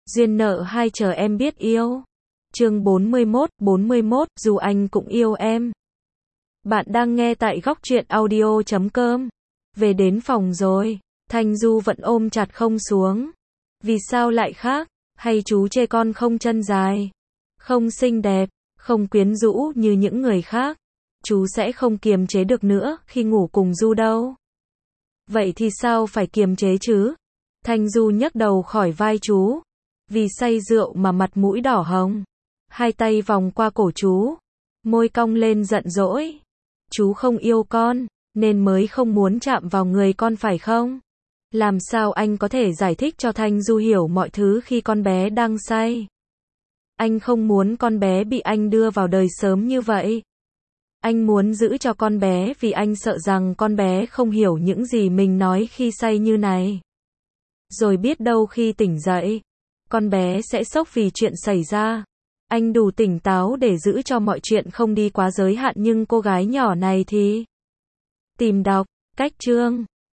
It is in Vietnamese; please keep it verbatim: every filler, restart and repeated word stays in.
Duyên nợ hai chờ em biết yêu. Chương bốn mươi mốt, bốn mươi mốt, dù anh cũng yêu em. Bạn đang nghe tại góc truyện audio chấm com. Về đến phòng rồi, Thanh Du vẫn ôm chặt không xuống. Vì sao lại khác? Hay chú chê con không chân dài, không xinh đẹp, không quyến rũ như những người khác? Chú sẽ không kiềm chế được nữa khi ngủ cùng Du đâu. Vậy thì sao phải kiềm chế chứ? Thanh Du nhấc đầu khỏi vai chú. Vì say rượu mà mặt mũi đỏ hồng. Hai tay vòng qua cổ chú. Môi cong lên giận dỗi. Chú không yêu con, nên mới không muốn chạm vào người con phải không? Làm sao anh có thể giải thích cho Thanh Du hiểu mọi thứ khi con bé đang say? Anh không muốn con bé bị anh đưa vào đời sớm như vậy. Anh muốn giữ cho con bé vì anh sợ rằng con bé không hiểu những gì mình nói khi say như này. Rồi biết đâu khi tỉnh dậy, con bé sẽ sốc vì chuyện xảy ra. Anh đủ tỉnh táo để giữ cho mọi chuyện không đi quá giới hạn, nhưng cô gái nhỏ này thì... Tìm đọc, cách chương.